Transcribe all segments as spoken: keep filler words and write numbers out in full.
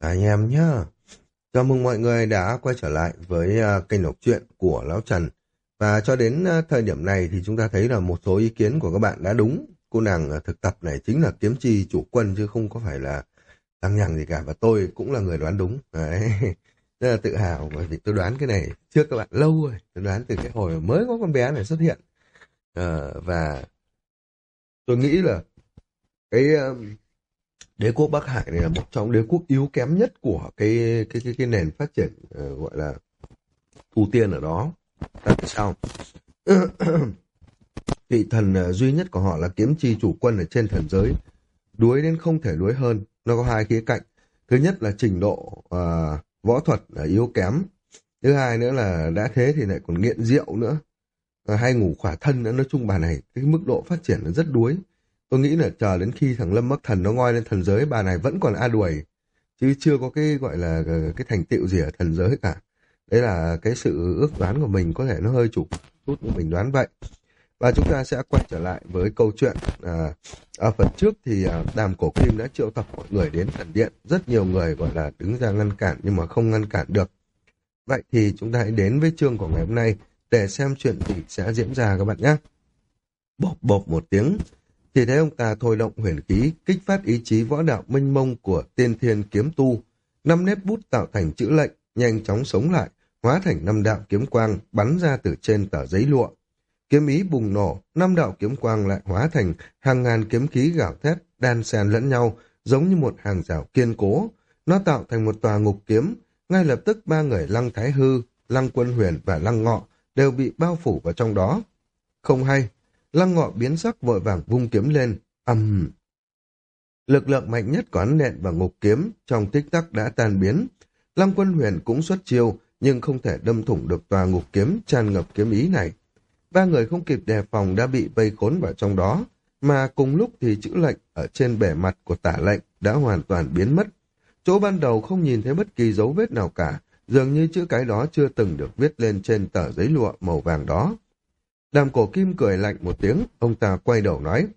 Anh em nhá, chào mừng mọi người đã quay trở lại với à, kênh đọc truyện của Lão Trần. Và cho đến à, thời điểm này thì chúng ta thấy là một số ý kiến của các bạn đã đúng. Cô nàng à, thực tập này chính là kiếm chi chủ quân chứ không có phải là lăng nhằng gì cả. Và tôi cũng là người đoán đúng. Đấy. Rất là tự hào bởi vì tôi đoán cái này trước các bạn lâu rồi. Tôi đoán từ cái hồi mới có con bé này xuất hiện. Ờ, và tôi nghĩ là cái à, đế quốc Bắc Hải này là một trong đế quốc yếu kém nhất của cái cái cái, cái nền phát triển ờ, gọi là tu tiên ở đó. Tại sao? Vị thần ờ, duy nhất của họ là kiếm chi chủ quân ở trên thần giới, đuối đến không thể đuối hơn. Nó có hai khía cạnh. Thứ nhất là trình độ ờ, võ thuật là yếu kém. Thứ hai nữa là đã thế thì lại còn nghiện rượu nữa. Ờ, hay ngủ khỏa thân nữa. Nói chung bà này cái mức độ phát triển là rất đuối. Tôi nghĩ là chờ đến khi thằng Lâm Bắc Thần nó ngoi lên thần giới, bà này vẫn còn a đuổi, chứ chưa có cái gọi là ờ, cái thành tựu gì ở thần giới cả. Đấy là cái sự ước đoán của mình, có thể nó hơi chủ chút của mình đoán vậy. Và chúng ta sẽ quay trở lại với câu chuyện. À, ở phần trước thì à, Đàm Cổ Kim đã triệu tập mọi người đến thần điện. Rất nhiều người gọi là đứng ra ngăn cản nhưng mà không ngăn cản được. Vậy thì chúng ta hãy đến với chương của ngày hôm nay để xem chuyện gì sẽ diễn ra các bạn nhé. Bộp bộp một tiếng, thì thấy ông ta thôi động huyền khí, kích phát ý chí võ đạo mênh mông của tiên thiên kiếm tu. Năm nếp bút tạo thành chữ lệnh, nhanh chóng sống lại, hóa thành năm đạo kiếm quang bắn ra từ trên tờ giấy lụa. Kiếm ý bùng nổ, năm đạo kiếm quang lại hóa thành hàng ngàn kiếm khí gào thét, đan xen lẫn nhau, giống như một hàng rào kiên cố. Nó tạo thành một tòa ngục kiếm, ngay lập tức ba người Lăng Thái Hư, Lăng Quân Huyền và Lăng Ngọ đều bị bao phủ vào trong đó. Không hay, Lăng Ngọ biến sắc vội vàng vung kiếm lên, ầm. Lực lượng mạnh nhất của hắn nện vào ngục kiếm trong tích tắc đã tan biến. Lăng Quân Huyền cũng xuất chiêu, nhưng không thể đâm thủng được tòa ngục kiếm tràn ngập kiếm ý này. Ba người không kịp đề phòng đã bị vây khốn vào trong đó, mà cùng lúc thì chữ lệnh ở trên bề mặt của tả lệnh đã hoàn toàn biến mất. Chỗ ban đầu không nhìn thấy bất kỳ dấu vết nào cả, dường như chữ cái đó chưa từng được viết lên trên tờ giấy lụa màu vàng đó. Đàm Cổ Kim cười lạnh một tiếng, ông ta quay đầu nói: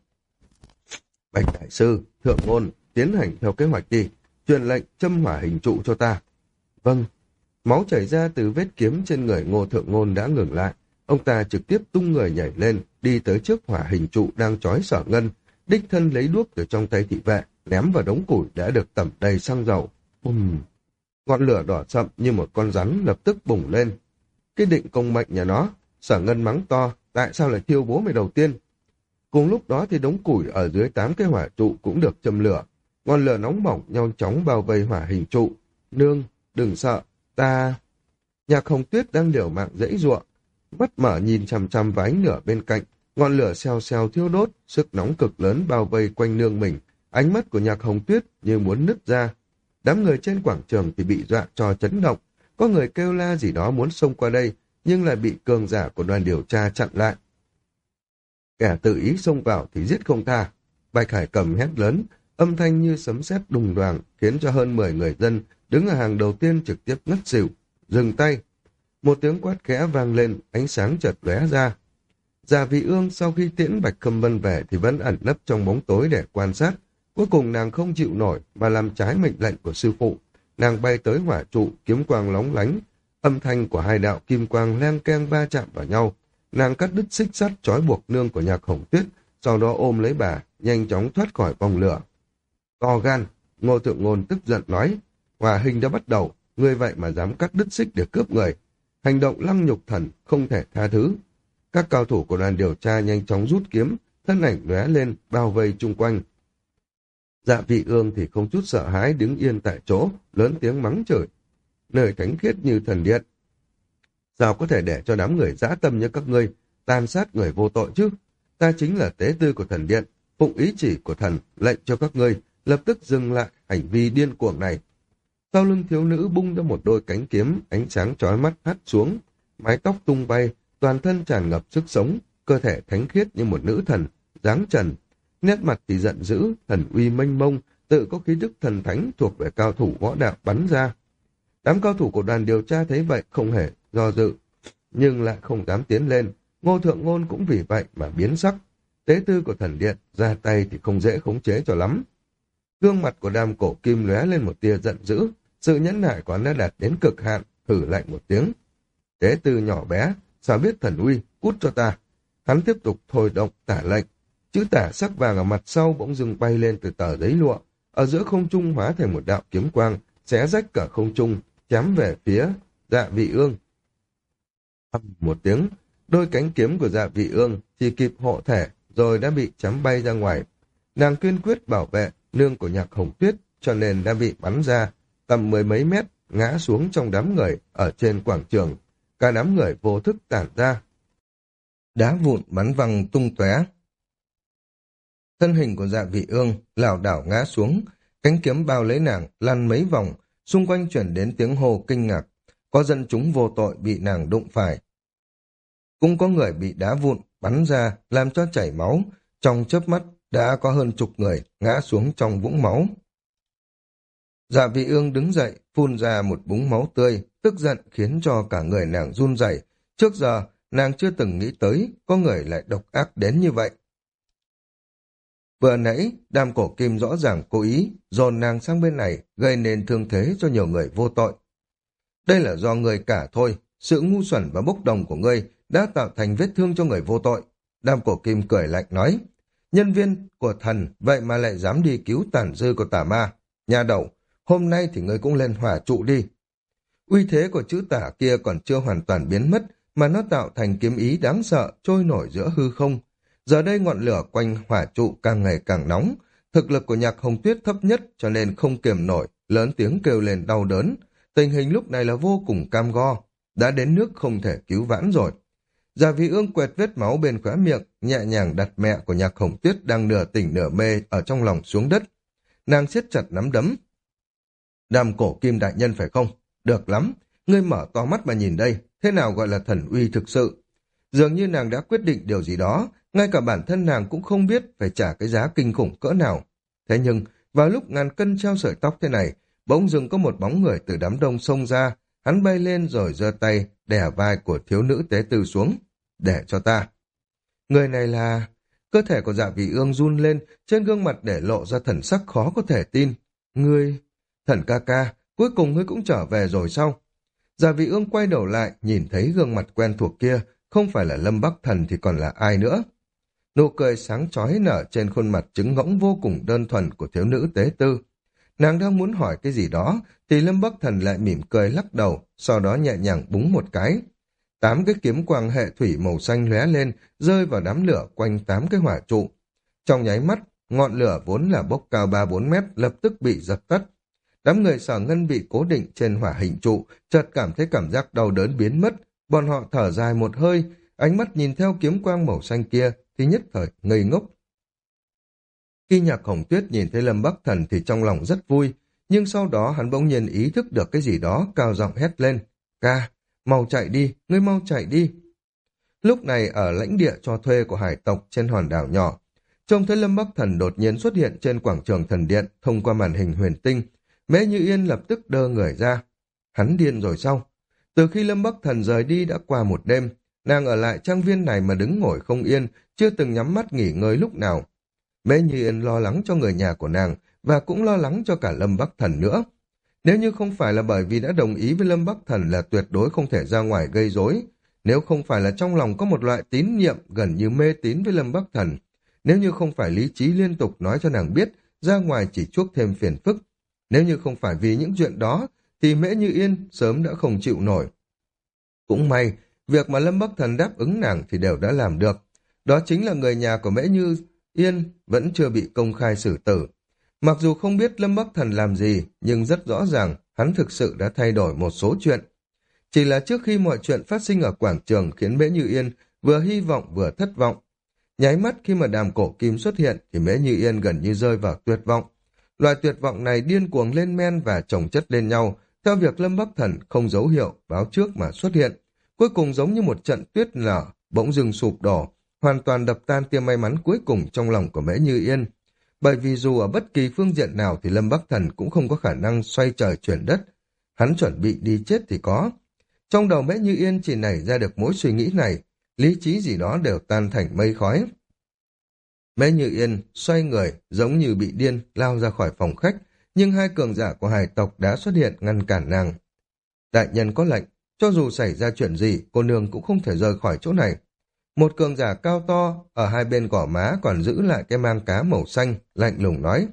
Bạch đại sư, thượng ngôn, tiến hành theo kế hoạch đi, truyền lệnh châm hỏa hình trụ cho ta. Vâng. Máu chảy ra từ vết kiếm trên người Ngô thượng ngôn đã ngừng lại. Ông ta trực tiếp tung người nhảy lên, đi tới trước hỏa hình trụ đang trói Sở Ngân, đích thân lấy đuốc từ trong tay thị vệ, ném vào đống củi đã được tẩm đầy xăng dầu. Bùm! Ngọn lửa đỏ sậm như một con rắn lập tức bùng lên. Cái định công mệnh nhà nó, Sở Ngân mắng to, tại sao lại thiêu bố mày đầu tiên? Cùng lúc đó thì đống củi ở dưới tám cái hỏa trụ cũng được châm lửa. Ngọn lửa nóng bỏng nhanh chóng bao vây hỏa hình trụ. Nương, đừng sợ, ta... Nhạc Hồng Tuyết đang liều mạng giãy giụa, mắt mở nhìn chằm chằm vào ánh lửa bên cạnh. Ngọn lửa xèo xèo thiêu đốt, sức nóng cực lớn bao vây quanh nương mình. Ánh mắt của Nhạc Hồng Tuyết như muốn nứt ra. Đám người trên quảng trường thì bị dọa cho chấn động. Có người kêu la gì đó muốn xông qua đây, nhưng lại bị cường giả của đoàn điều tra chặn lại. Kẻ tự ý xông vào thì giết không tha. Bạch Hải Cầm hét lớn, âm thanh như sấm sét đùng đoàng, khiến cho hơn mười người dân đứng ở hàng đầu tiên trực tiếp ngất xỉu. Dừng tay. Một tiếng quát khẽ vang lên, ánh sáng chợt lóe ra. Già Vị Ương sau khi tiễn Bạch Khâm Vân về thì vẫn ẩn nấp trong bóng tối để quan sát. Cuối cùng nàng không chịu nổi mà làm trái mệnh lệnh của sư phụ. Nàng bay tới hỏa trụ, kiếm quang lóng lánh. Âm thanh của hai đạo kim quang len keng va chạm vào nhau. Nàng cắt đứt xích sắt trói buộc nương của Nhạc Hồng Tuyết, sau đó ôm lấy bà, nhanh chóng thoát khỏi vòng lửa. To gan, Ngô Thượng Ngôn tức giận nói, hòa hình đã bắt đầu, ngươi vậy mà dám cắt đứt xích để cướp người. Hành động lăng nhục thần, không thể tha thứ. Các cao thủ của đoàn điều tra nhanh chóng rút kiếm, thân ảnh lóe lên, bao vây chung quanh. Dạ Vị Ương thì không chút sợ hãi đứng yên tại chỗ, lớn tiếng mắng chửi. Nơi thánh khiết như thần điện. Sao có thể để cho đám người dã tâm như các ngươi tàn sát người vô tội chứ? Ta chính là tế tư của thần điện, phụng ý chỉ của thần, lệnh cho các ngươi lập tức dừng lại hành vi điên cuồng này. Sau lưng thiếu nữ bung ra một đôi cánh kiếm, ánh sáng chói mắt hắt xuống, mái tóc tung bay, toàn thân tràn ngập sức sống, cơ thể thánh khiết như một nữ thần, dáng trần, nét mặt thì giận dữ, thần uy mênh mông, tự có khí đức thần thánh thuộc về cao thủ võ đạo bắn ra. Đám cao thủ của đoàn điều tra thấy vậy không hề do dự, nhưng lại không dám tiến lên. Ngô Thượng Ngôn cũng vì vậy mà biến sắc. Tế tư của thần điện ra tay thì không dễ khống chế cho lắm. Gương mặt của Đàm Cổ Kim lóe lên một tia giận dữ, sự nhẫn nại của hắn đã đạt đến cực hạn, hử lạnh một tiếng. Tế Tư nhỏ bé, sao biết thần uy, cút cho ta. Hắn tiếp tục thôi động tả lệnh. Chữ tả sắc vàng ở mặt sau bỗng dưng bay lên từ tờ giấy lụa, ở giữa không trung hóa thành một đạo kiếm quang, xé rách cả không trung, chém về phía Dạ Vị Ương. Ầm một tiếng, đôi cánh kiếm của Dạ Vị Ương chỉ kịp hộ thể, rồi đã bị chém bay ra ngoài. Nàng kiên quyết bảo vệ nương của Nhạc Hồng Tuyết, cho nên đã bị bắn ra tầm mười mấy mét, ngã xuống trong đám người ở trên quảng trường. Cả đám người vô thức tản ra. Đá vụn bắn văng tung tóe. Thân hình của Dạ Vị Ương lảo đảo ngã xuống, cánh kiếm bao lấy nàng lăn mấy vòng, xung quanh chuyển đến tiếng hô kinh ngạc. Có dân chúng vô tội bị nàng đụng phải. Cũng có người bị đá vụn bắn ra làm cho chảy máu, trong chớp mắt đã có hơn chục người ngã xuống trong vũng máu. Dạ Vị Ương đứng dậy, phun ra một búng máu tươi, tức giận khiến cho cả người nàng run rẩy. Trước giờ, nàng chưa từng nghĩ tới có người lại độc ác đến như vậy. Vừa nãy, Đàm Cổ Kim rõ ràng cố ý dồn nàng sang bên này, gây nên thương thế cho nhiều người vô tội. Đây là do người cả thôi, sự ngu xuẩn và bốc đồng của ngươi đã tạo thành vết thương cho người vô tội. Đàm Cổ Kim cười lạnh nói, nhân viên của thần vậy mà lại dám đi cứu tàn dư của tà ma. Nhà đầu, hôm nay thì ngươi cũng lên hỏa trụ đi. Uy thế của chữ tả kia còn chưa hoàn toàn biến mất, mà nó tạo thành kiếm ý đáng sợ trôi nổi giữa hư không. Giờ đây ngọn lửa quanh hỏa trụ càng ngày càng nóng, thực lực của Nhạc Hồng Tuyết thấp nhất cho nên không kiềm nổi, lớn tiếng kêu lên đau đớn. Tình hình lúc này là vô cùng cam go, đã đến nước không thể cứu vãn rồi. Dạ Vị Ương quẹt vết máu bên khóe miệng, nhẹ nhàng đặt mẹ của Nhạc Hồng Tuyết đang nửa tỉnh nửa mê ở trong lòng xuống đất. Nàng siết chặt nắm đấm. Đàm Cổ Kim đại nhân phải không? Được lắm, ngươi mở to mắt mà nhìn đây, thế nào gọi là thần uy thực sự? Dường như nàng đã quyết định điều gì đó, ngay cả bản thân nàng cũng không biết phải trả cái giá kinh khủng cỡ nào. Thế nhưng, vào lúc ngàn cân treo sợi tóc thế này, bỗng dưng có một bóng người từ đám đông xông ra, hắn bay lên rồi giơ tay, đè vai của thiếu nữ tế tư xuống. Để cho ta. Người này là... Cơ thể của Dạ Vị Ương run lên, trên gương mặt để lộ ra thần sắc khó có thể tin. Ngươi... Thần ca ca, cuối cùng ngươi cũng trở về rồi sao? Dạ Vị Ương quay đầu lại, nhìn thấy gương mặt quen thuộc kia, không phải là Lâm Bắc Thần thì còn là ai nữa. Nụ cười sáng chói nở trên khuôn mặt trứng ngỗng vô cùng đơn thuần của thiếu nữ tế tư. Nàng đang muốn hỏi cái gì đó, thì Lâm Bắc Thần lại mỉm cười lắc đầu, sau đó nhẹ nhàng búng một cái. Tám cái kiếm quang hệ thủy màu xanh lóe lên, rơi vào đám lửa quanh tám cái hỏa trụ. Trong nháy mắt, ngọn lửa vốn là bốc cao ba bốn mét lập tức bị dập tắt. Đám người Sở Ngân bị cố định trên hỏa hình trụ, chợt cảm thấy cảm giác đau đớn biến mất. Bọn họ thở dài một hơi, ánh mắt nhìn theo kiếm quang màu xanh kia, thì nhất thời ngây ngốc. Khi Nhạc Hồng Tuyết nhìn thấy Lâm Bắc Thần thì trong lòng rất vui, nhưng sau đó hắn bỗng nhiên ý thức được cái gì đó, cao giọng hét lên. Ca, mau chạy đi, ngươi mau chạy đi. Lúc này ở lãnh địa cho thuê của hải tộc trên hòn đảo nhỏ, trông thấy Lâm Bắc Thần đột nhiên xuất hiện trên quảng trường thần điện thông qua màn hình huyền tinh. Mễ Như Yên lập tức đơ người ra. Hắn điên rồi sao? Từ khi Lâm Bắc Thần rời đi đã qua một đêm, nàng ở lại trang viên này mà đứng ngồi không yên, chưa từng nhắm mắt nghỉ ngơi lúc nào. Mễ Như Yên lo lắng cho người nhà của nàng, và cũng lo lắng cho cả Lâm Bắc Thần nữa. Nếu như không phải là bởi vì đã đồng ý với Lâm Bắc Thần là tuyệt đối không thể ra ngoài gây rối, nếu không phải là trong lòng có một loại tín nhiệm gần như mê tín với Lâm Bắc Thần, nếu như không phải lý trí liên tục nói cho nàng biết ra ngoài chỉ chuốc thêm phiền phức, nếu như không phải vì những chuyện đó, thì Mễ Như Yên sớm đã không chịu nổi. Cũng may, việc mà Lâm Bắc Thần đáp ứng nàng thì đều đã làm được. Đó chính là người nhà của Mễ Như Yên vẫn chưa bị công khai xử tử. Mặc dù không biết Lâm Bắc Thần làm gì, nhưng rất rõ ràng hắn thực sự đã thay đổi một số chuyện. Chỉ là trước khi mọi chuyện phát sinh ở quảng trường khiến Mễ Như Yên vừa hy vọng vừa thất vọng. Nháy mắt khi mà Đàm Cổ Kim xuất hiện thì Mễ Như Yên gần như rơi vào tuyệt vọng. Loại tuyệt vọng này điên cuồng lên men và chồng chất lên nhau, theo việc Lâm Bắc Thần không dấu hiệu báo trước mà xuất hiện. Cuối cùng giống như một trận tuyết nở, bỗng dưng sụp đổ, hoàn toàn đập tan tia may mắn cuối cùng trong lòng của Mễ Như Yên. Bởi vì dù ở bất kỳ phương diện nào thì Lâm Bắc Thần cũng không có khả năng xoay trời chuyển đất. Hắn chuẩn bị đi chết thì có. Trong đầu Mễ Như Yên chỉ nảy ra được mỗi suy nghĩ này, lý trí gì đó đều tan thành mây khói. Mễ Như Yên xoay người giống như bị điên lao ra khỏi phòng khách, nhưng hai cường giả của hải tộc đã xuất hiện ngăn cản nàng. Đại nhân có lệnh, cho dù xảy ra chuyện gì, cô nương cũng không thể rời khỏi chỗ này. Một cường giả cao to ở hai bên gò má còn giữ lại cái mang cá màu xanh, lạnh lùng nói.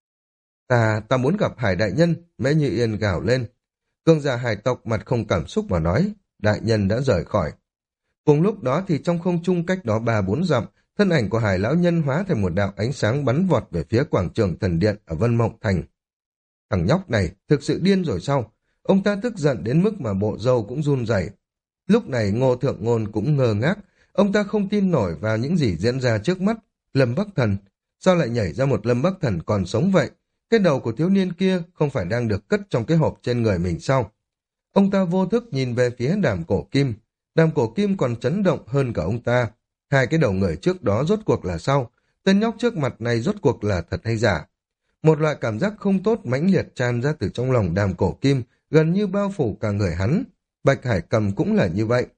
Ta, ta muốn gặp Hải đại nhân, Mễ Như Yên gào lên. Cường giả hải tộc mặt không cảm xúc mà nói, đại nhân đã rời khỏi. Cùng lúc đó thì trong không trung cách đó ba bốn dặm, thân ảnh của Hải lão nhân hóa thành một đạo ánh sáng bắn vọt về phía quảng trường thần điện ở Vân Mộng Thành. Thằng nhóc này thực sự điên rồi sao? Ông ta tức giận đến mức mà bộ râu cũng run rẩy. Lúc này Ngô Thượng Ngôn cũng ngơ ngác, ông ta không tin nổi vào những gì diễn ra trước mắt. Lâm Bắc Thần, sao lại nhảy ra một Lâm Bắc Thần còn sống vậy? Cái đầu của thiếu niên kia không phải đang được cất trong cái hộp trên người mình sao? Ông ta vô thức nhìn về phía Đàm Cổ Kim. Đàm Cổ Kim còn chấn động hơn cả ông ta. Hai cái đầu người trước đó rốt cuộc là sao? Tên nhóc trước mặt này rốt cuộc là thật hay giả? Một loại cảm giác không tốt mãnh liệt tràn ra từ trong lòng Đàm Cổ Kim, gần như bao phủ cả người hắn. Bạch Hải Cầm cũng là như vậy.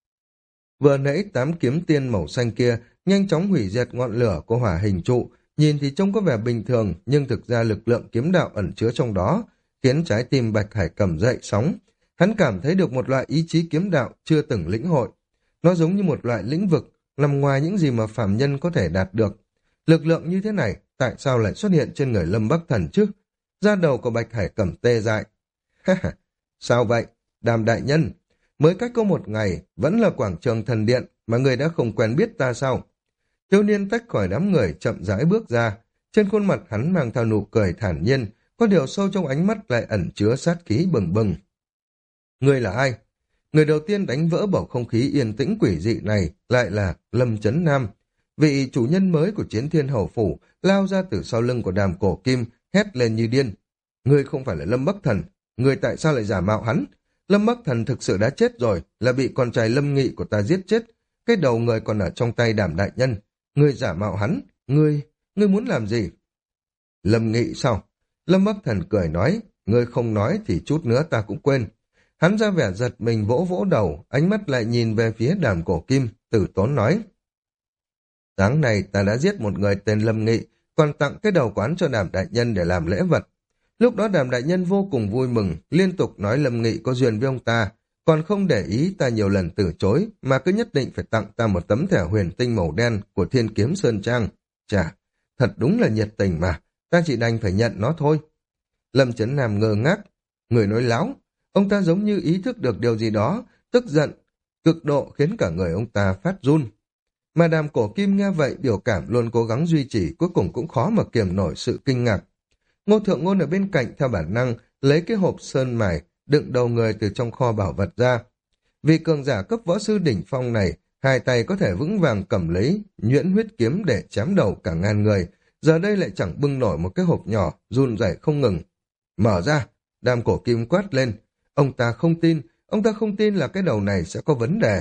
Vừa nãy tám kiếm tiên màu xanh kia nhanh chóng hủy diệt ngọn lửa của hỏa hình trụ, nhìn thì trông có vẻ bình thường, nhưng thực ra lực lượng kiếm đạo ẩn chứa trong đó, khiến trái tim Bạch Hải Cầm dậy sóng. Hắn cảm thấy được một loại ý chí kiếm đạo chưa từng lĩnh hội. Nó giống như một loại lĩnh vực, nằm ngoài những gì mà phàm nhân có thể đạt được. Lực lượng như thế này, tại sao lại xuất hiện trên người Lâm Bắc Thần chứ? Da đầu của Bạch Hải Cầm tê dại. Ha ha, sao vậy? Đàm đại nhân, mới cách có một ngày, vẫn là quảng trường thần điện, mà người đã không quen biết ta sao? Thiếu niên tách khỏi đám người chậm rãi bước ra, trên khuôn mặt hắn mang theo nụ cười thản nhiên, có điều sâu trong ánh mắt lại ẩn chứa sát khí bừng bừng. Người là ai? Người đầu tiên đánh vỡ bầu không khí yên tĩnh quỷ dị này lại là Lâm Chấn Nam. Vị chủ nhân mới của Chiến Thiên Hầu Phủ lao ra từ sau lưng của Đàm Cổ Kim, hét lên như điên. Ngươi không phải là Lâm Bắc Thần, ngươi tại sao lại giả mạo hắn? Lâm Bắc Thần thực sự đã chết rồi, là bị con trai Lâm Nghị của ta giết chết. Cái đầu người còn ở trong tay Đàm đại nhân. Ngươi giả mạo hắn, ngươi, ngươi muốn làm gì? Lâm Nghị sao? Lâm Bắc Thần cười nói, ngươi không nói thì chút nữa ta cũng quên. Hắn ra vẻ giật mình vỗ vỗ đầu, ánh mắt lại nhìn về phía Đàm Cổ Kim, Tử Tốn nói. Sáng nay ta đã giết một người tên Lâm Nghị, còn tặng cái đầu quán cho Đàm đại nhân để làm lễ vật. Lúc đó Đàm đại nhân vô cùng vui mừng, liên tục nói Lâm Nghị có duyên với ông ta, còn không để ý ta nhiều lần từ chối, mà cứ nhất định phải tặng ta một tấm thẻ huyền tinh màu đen của Thiên Kiếm Sơn Trang. Chà, thật đúng là nhiệt tình mà, ta chỉ đành phải nhận nó thôi. Lâm Chấn Nam ngơ ngác, người nói láo, ông ta giống như ý thức được điều gì đó, tức giận, cực độ khiến cả người ông ta phát run. Mà Đàm Cổ Kim nghe vậy biểu cảm luôn cố gắng duy trì, cuối cùng cũng khó mà kiềm nổi sự kinh ngạc. Ngô Thượng Ngôn ở bên cạnh theo bản năng lấy cái hộp sơn mài đựng đầu người từ trong kho bảo vật ra. Vì cường giả cấp võ sư đỉnh phong này, hai tay có thể vững vàng cầm lấy nhuyễn huyết kiếm để chém đầu cả ngàn người, giờ đây lại chẳng bưng nổi một cái hộp nhỏ, run rẩy không ngừng. Mở ra, Đàm Cổ Kim quát lên. Ông ta không tin, ông ta không tin là cái đầu này sẽ có vấn đề.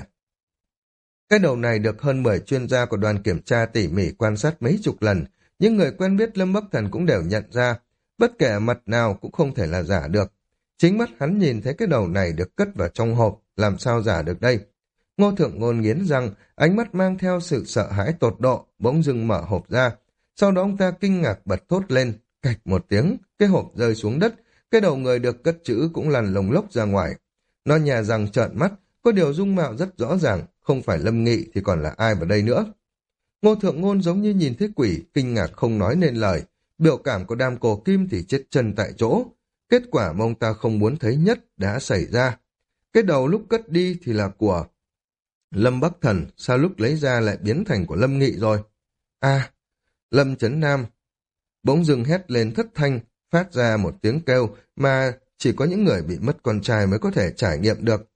Cái đầu này được hơn mười chuyên gia của đoàn kiểm tra tỉ mỉ quan sát mấy chục lần, những người quen biết Lâm Bắc Thần cũng đều nhận ra, bất kể mặt nào cũng không thể là giả được. Chính mắt hắn nhìn thấy cái đầu này được cất vào trong hộp, làm sao giả được đây? Ngô Thượng Ngôn nghiến răng, ánh mắt mang theo sự sợ hãi tột độ, bỗng dưng mở hộp ra. Sau đó ông ta kinh ngạc bật thốt lên, cạch một tiếng, cái hộp rơi xuống đất, cái đầu người được cất chữ cũng lăn lồng lốc ra ngoài. Nó nhè răng trợn mắt, có điều dung mạo rất rõ ràng, không phải Lâm Nghị thì còn là ai vào đây nữa. Ngô Thượng Ngôn giống như nhìn thấy quỷ, kinh ngạc không nói nên lời. Biểu cảm của Đàm Cổ Kim thì chết chân tại chỗ. Kết quả mà ông ta không muốn thấy nhất đã xảy ra. Cái đầu lúc cất đi thì là của Lâm Bắc Thần, sao lúc lấy ra lại biến thành của Lâm Nghị rồi? À, Lâm Chấn Nam bỗng dưng hét lên thất thanh, phát ra một tiếng kêu mà chỉ có những người bị mất con trai mới có thể trải nghiệm được.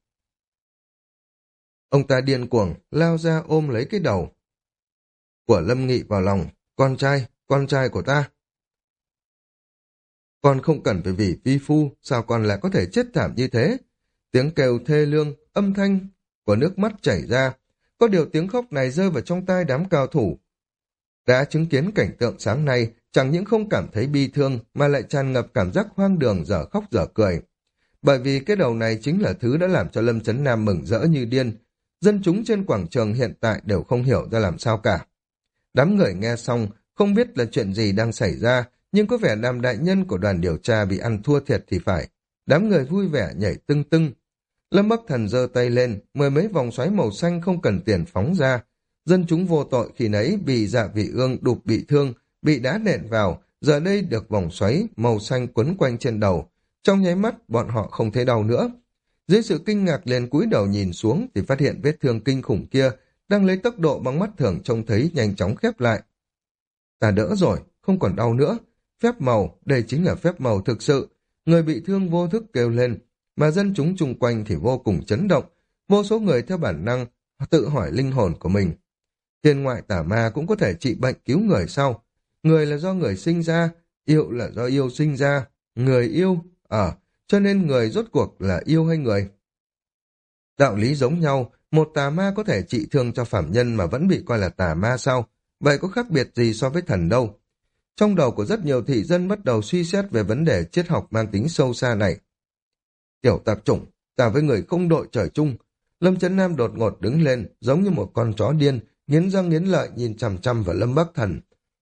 Ông ta điên cuồng, lao ra ôm lấy cái đầu của Lâm Nghị vào lòng. Con trai, con trai của ta. Con không cần phải vì vi phu, sao con lại có thể chết thảm như thế? Tiếng kêu thê lương, âm thanh của nước mắt chảy ra. Có điều tiếng khóc này rơi vào trong tai đám cao thủ. Đã chứng kiến cảnh tượng sáng nay, chẳng những không cảm thấy bi thương mà lại tràn ngập cảm giác hoang đường dở khóc dở cười. Bởi vì cái đầu này chính là thứ đã làm cho Lâm Chấn Nam mừng rỡ như điên. Dân chúng trên quảng trường hiện tại đều không hiểu ra làm sao cả. Đám người nghe xong, không biết là chuyện gì đang xảy ra, nhưng có vẻ Đàm đại nhân của đoàn điều tra bị ăn thua thiệt thì phải. Đám người vui vẻ nhảy tưng tưng. Lâm Bắc Thần giơ tay lên, mười mấy vòng xoáy màu xanh không cần tiền phóng ra. Dân chúng vô tội khi nãy bị Dạ Vị Ương đục bị thương, bị đá nện vào, giờ đây được vòng xoáy màu xanh quấn quanh trên đầu. Trong nháy mắt, bọn họ không thấy đau nữa. Dưới sự kinh ngạc liền cúi đầu nhìn xuống thì phát hiện vết thương kinh khủng kia đang lấy tốc độ bằng mắt thường trông thấy nhanh chóng khép lại. Ta đỡ rồi, không còn đau nữa. Phép màu, đây chính là phép màu thực sự. Người bị thương vô thức kêu lên, mà dân chúng chung quanh thì vô cùng chấn động. Vô số người theo bản năng tự hỏi linh hồn của mình. Thiên ngoại tà ma cũng có thể trị bệnh cứu người sao? Người là do người sinh ra, yêu là do yêu sinh ra. Người yêu, ở, cho nên người rốt cuộc là yêu hay người? Đạo lý giống nhau, một tà ma có thể trị thương cho phạm nhân mà vẫn bị coi là tà ma sao? Vậy có khác biệt gì so với thần đâu? Trong đầu của rất nhiều thị dân bắt đầu suy xét về vấn đề triết học mang tính sâu xa này. Tiểu tạp chủng, ta với người không đội trời chung. Lâm Chấn Nam đột ngột đứng lên, giống như một con chó điên, nghiến răng nghiến lợi nhìn chằm chằm vào Lâm Bắc Thần.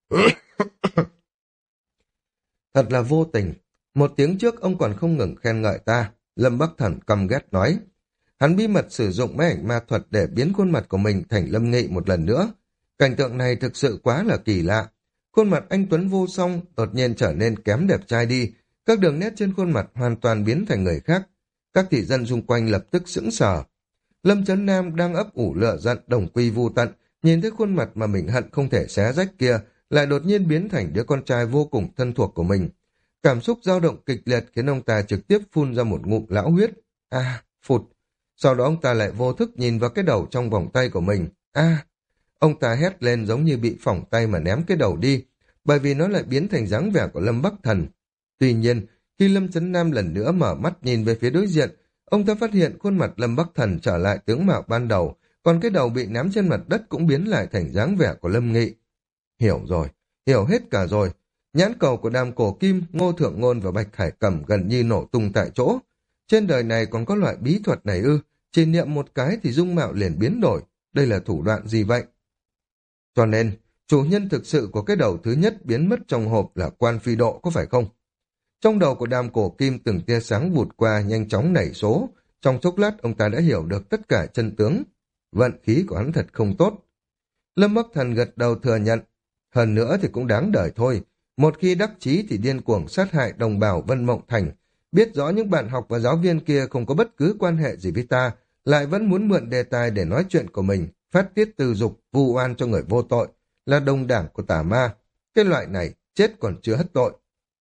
Thật là vô tình. Một tiếng trước ông còn không ngừng khen ngợi ta. Lâm Bắc Thần căm ghét nói. Hắn bí mật sử dụng máy ảnh ma thuật để biến khuôn mặt của mình thành Lâm Nghị một lần nữa. Cảnh tượng này thực sự quá là kỳ lạ. Khuôn mặt anh Tuấn vô song đột nhiên trở nên kém đẹp trai đi. Các đường nét trên khuôn mặt hoàn toàn biến thành người khác. Các thị dân xung quanh lập tức sững sờ. Lâm Chấn Nam đang ấp ủ lửa giận đồng quy vu tận, nhìn thấy khuôn mặt mà mình hận không thể xé rách kia, lại đột nhiên biến thành đứa con trai vô cùng thân thuộc của mình. Cảm xúc dao động kịch liệt khiến ông ta trực tiếp phun ra một ngụm lão huyết. À, phụt. Sau đó ông ta lại vô thức nhìn vào cái đầu trong vòng tay của mình. À, ông ta hét lên giống như bị phỏng tay mà ném cái đầu đi, bởi vì nó lại biến thành dáng vẻ của Lâm Bắc Thần. Tuy nhiên, khi Lâm Chấn Nam lần nữa mở mắt nhìn về phía đối diện, ông ta phát hiện khuôn mặt Lâm Bắc Thần trở lại tướng mạo ban đầu, còn cái đầu bị ném trên mặt đất cũng biến lại thành dáng vẻ của Lâm Nghị. Hiểu rồi, hiểu hết cả rồi. Nhãn cầu của Đàm Cổ Kim, Ngô Thượng Ngôn và Bạch Khải Cẩm gần như nổ tung tại chỗ. Trên đời này còn có loại bí thuật này ư? Chỉ niệm một cái thì dung mạo liền biến đổi. Đây là thủ đoạn gì vậy? Cho nên, chủ nhân thực sự của cái đầu thứ nhất biến mất trong hộp là Quan Phi Độ, có phải không? Trong đầu của Đàm Cổ Kim từng tia sáng vụt qua nhanh chóng nảy số. Trong chốc lát ông ta đã hiểu được tất cả chân tướng. Vận khí của hắn thật không tốt. Lâm Bắc Thần gật đầu thừa nhận. Hơn nữa thì cũng đáng đời thôi. Một khi đắc chí thì điên cuồng sát hại đồng bào Vân Mộng Thành. Biết rõ những bạn học và giáo viên kia không có bất cứ quan hệ gì với ta, lại vẫn muốn mượn đề tài để nói chuyện của mình, phát tiết tư dục, vu oan cho người vô tội, là đồng đảng của tà ma. Cái loại này chết còn chưa hết tội.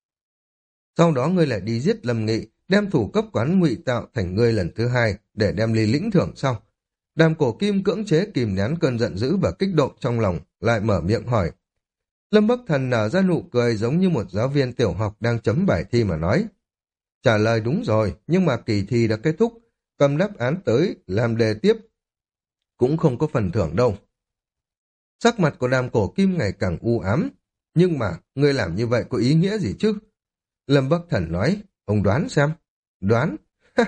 Sau đó ngươi lại đi giết Lâm Nghị, đem thủ cấp quán ngụy tạo thành ngươi lần thứ hai để đem ly lĩnh thưởng sau. Đàm Cổ Kim cưỡng chế kìm nén cơn giận dữ và kích động trong lòng, lại mở miệng hỏi. Lâm Bắc Thần nở ra nụ cười giống như một giáo viên tiểu học đang chấm bài thi mà nói. Trả lời đúng rồi, nhưng mà kỳ thi đã kết thúc, cầm đáp án tới, làm đề tiếp. Cũng không có phần thưởng đâu. Sắc mặt của Đàm Cổ Kim ngày càng u ám. Nhưng mà, ngươi làm như vậy có ý nghĩa gì chứ? Lâm Bắc Thần nói, ông đoán xem. Đoán?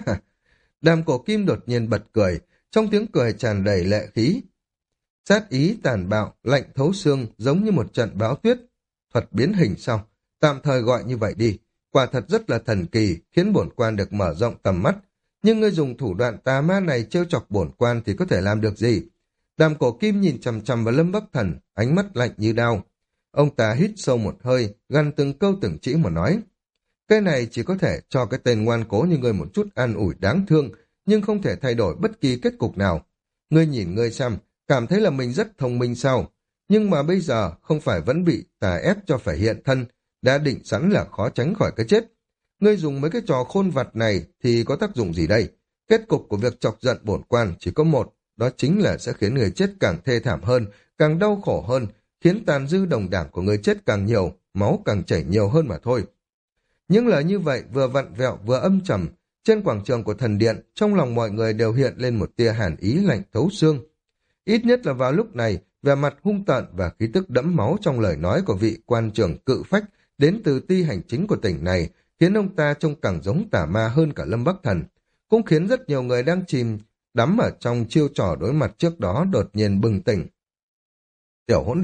Đàm Cổ Kim đột nhiên bật cười, trong tiếng cười tràn đầy lệ khí. Sát ý tàn bạo, lạnh thấu xương giống như một trận bão tuyết. Thuật biến hình sao? Tạm thời gọi như vậy đi. Quả thật rất là thần kỳ, khiến bổn quan được mở rộng tầm mắt. Nhưng ngươi dùng thủ đoạn tà ma này trêu chọc bổn quan thì có thể làm được gì? Đàm Cổ Kim nhìn chằm chằm vào Lâm Bắc Thần, ánh mắt lạnh như đao. Ông ta hít sâu một hơi, gằn từng câu từng chữ mà nói. Cái này chỉ có thể cho cái tên ngoan cố như ngươi một chút an ủi đáng thương, nhưng không thể thay đổi bất kỳ kết cục nào. Ngươi nhìn ngươi xem, cảm thấy là mình rất thông minh sao? Nhưng mà bây giờ không phải vẫn bị tà ép cho phải hiện thân, đã định sẵn là khó tránh khỏi cái chết. Ngươi dùng mấy cái trò khôn vặt này thì có tác dụng gì đây? Kết cục của việc chọc giận bổn quan chỉ có một, đó chính là sẽ khiến người chết càng thê thảm hơn, càng đau khổ hơn, khiến tàn dư đồng đảng của người chết càng nhiều, máu càng chảy nhiều hơn mà thôi. Những lời như vậy vừa vặn vẹo vừa âm trầm, trên quảng trường của thần điện, trong lòng mọi người đều hiện lên một tia hàn ý lạnh thấu xương. Ít nhất là vào lúc này, vẻ mặt hung tợn và khí tức đẫm máu trong lời nói của vị quan trưởng cự phách đến từ ti hành chính của tỉnh này, khiến ông ta trông càng giống tà ma hơn cả Lâm Bắc Thần, cũng khiến rất nhiều người đang chìm đắm ở trong chiêu trò đối mặt trước đó đột nhiên bừng tỉnh. Tiểu hỗn đản,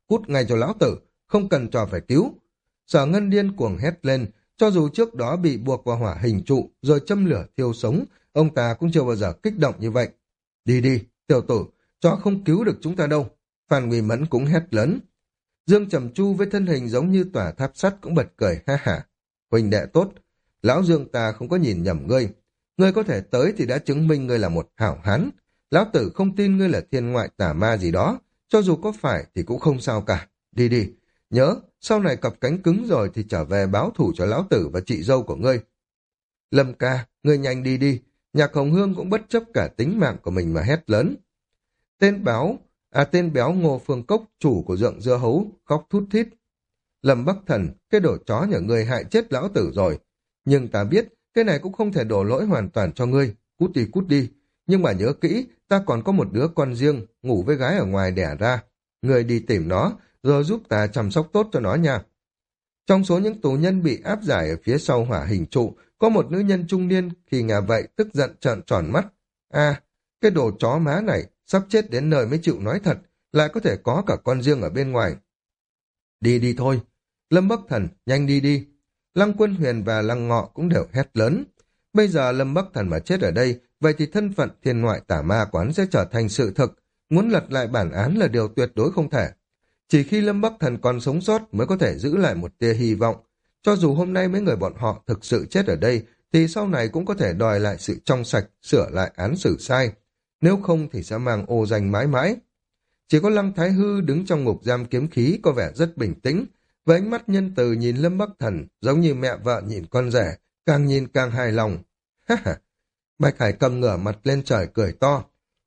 cút ngay cho lão tử, không cần trò phải cứu. Sở Ngân điên cuồng hét lên, cho dù trước đó bị buộc vào hỏa hình trụ rồi châm lửa thiêu sống, ông ta cũng chưa bao giờ kích động như vậy. Đi đi, tiểu tử, chó không cứu được chúng ta đâu. Phan Nguy Mẫn cũng hét lớn. Dương Trầm Chu với thân hình giống như tòa tháp sắt cũng bật cười ha hả. Huynh đệ tốt, lão Dương ta không có nhìn nhầm ngươi. Ngươi có thể tới thì đã chứng minh ngươi là một hảo hán. Lão tử không tin ngươi là thiên ngoại tà ma gì đó, cho dù có phải thì cũng không sao cả. Đi đi, nhớ, sau này cặp cánh cứng rồi thì trở về báo thủ cho lão tử và chị dâu của ngươi. Lâm ca, ngươi nhanh đi đi. Nhạc Hồng Hương cũng bất chấp cả tính mạng của mình mà hét lớn. Tên báo, à tên béo Ngô Phương Cốc, chủ của Dượng Dưa Hấu, khóc thút thít. Lâm Bắc Thần, cái đồ chó nhà ngươi hại chết lão tử rồi. Nhưng ta biết, cái này cũng không thể đổ lỗi hoàn toàn cho ngươi. Cút đi cút đi. Nhưng mà nhớ kỹ, ta còn có một đứa con riêng, ngủ với gái ở ngoài đẻ ra. Ngươi đi tìm nó, rồi giúp ta chăm sóc tốt cho nó nha. Trong số những tù nhân bị áp giải ở phía sau hỏa hình trụ, có một nữ nhân trung niên khi nghe vậy tức giận trợn tròn mắt. À, cái đồ chó má này, sắp chết đến nơi mới chịu nói thật, lại có thể có cả con riêng ở bên ngoài. Đi đi thôi. Lâm Bắc Thần, nhanh đi đi. Lăng Quân Huyền và Lăng Ngọ cũng đều hét lớn. Bây giờ Lâm Bắc Thần mà chết ở đây, vậy thì thân phận thiên ngoại tả ma quán sẽ trở thành sự thực. Muốn lật lại bản án là điều tuyệt đối không thể. Chỉ khi Lâm Bắc Thần còn sống sót mới có thể giữ lại một tia hy vọng. Cho dù hôm nay mấy người bọn họ thực sự chết ở đây, thì sau này cũng có thể đòi lại sự trong sạch, sửa lại án xử sai. Nếu không thì sẽ mang ô danh mãi mãi. Chỉ có Lăng Thái Hư đứng trong ngục giam kiếm khí có vẻ rất bình tĩnh, với ánh mắt nhân từ nhìn Lâm Bắc Thần giống như mẹ vợ nhìn con rể, càng nhìn càng hài lòng. Ha ha! Bạch Hải Cầm ngửa mặt lên trời cười to.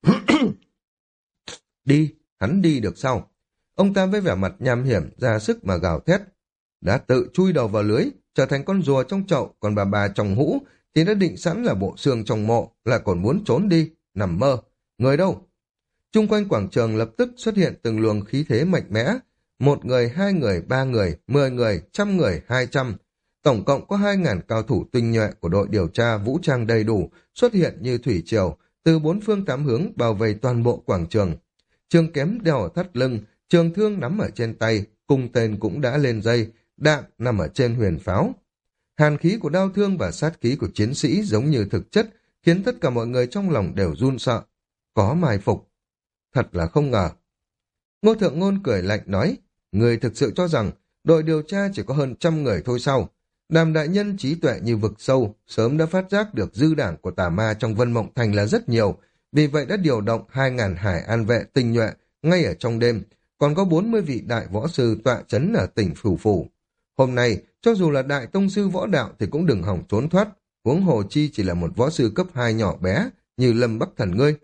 Đi, hắn đi được sao? Ông ta với vẻ mặt nham hiểm ra sức mà gào thét. Đã tự chui đầu vào lưới, trở thành con rùa trong chậu, còn bà bà trong hũ thì đã định sẵn là bộ xương trong mộ, lại còn muốn trốn đi, nằm mơ. Người đâu? Trung quanh quảng trường lập tức xuất hiện từng luồng khí thế mạnh mẽ. Một người, hai người, ba người, mười người, trăm người, hai trăm. Tổng cộng có hai ngàn cao thủ tinh nhuệ của đội điều tra vũ trang đầy đủ xuất hiện như thủy triều, từ bốn phương tám hướng bao vây toàn bộ quảng trường. Trường kém đeo ở thắt lưng, trường thương nắm ở trên tay, cung tên cũng đã lên dây, đạn nằm ở trên huyền pháo. Hàn khí của đao thương và sát khí của chiến sĩ giống như thực chất, khiến tất cả mọi người trong lòng đều run sợ. Có mai phục. Thật là không ngờ. Ngô Thượng Ngôn cười lạnh nói, người thực sự cho rằng đội điều tra chỉ có hơn trăm người thôi sao? Đàm đại nhân trí tuệ như vực sâu, sớm đã phát giác được dư đảng của tà ma trong Vân Mộng Thành là rất nhiều, vì vậy đã điều động hai ngàn hải an vệ tinh nhuệ ngay ở trong đêm, còn có bốn mươi vị đại võ sư tọa chấn ở tỉnh Phù Phủ. Hôm nay, cho dù là đại tông sư võ đạo thì cũng đừng hỏng trốn thoát, huống hồ chi chỉ là một võ sư cấp hai nhỏ bé như Lâm Bắc Thần ngươi.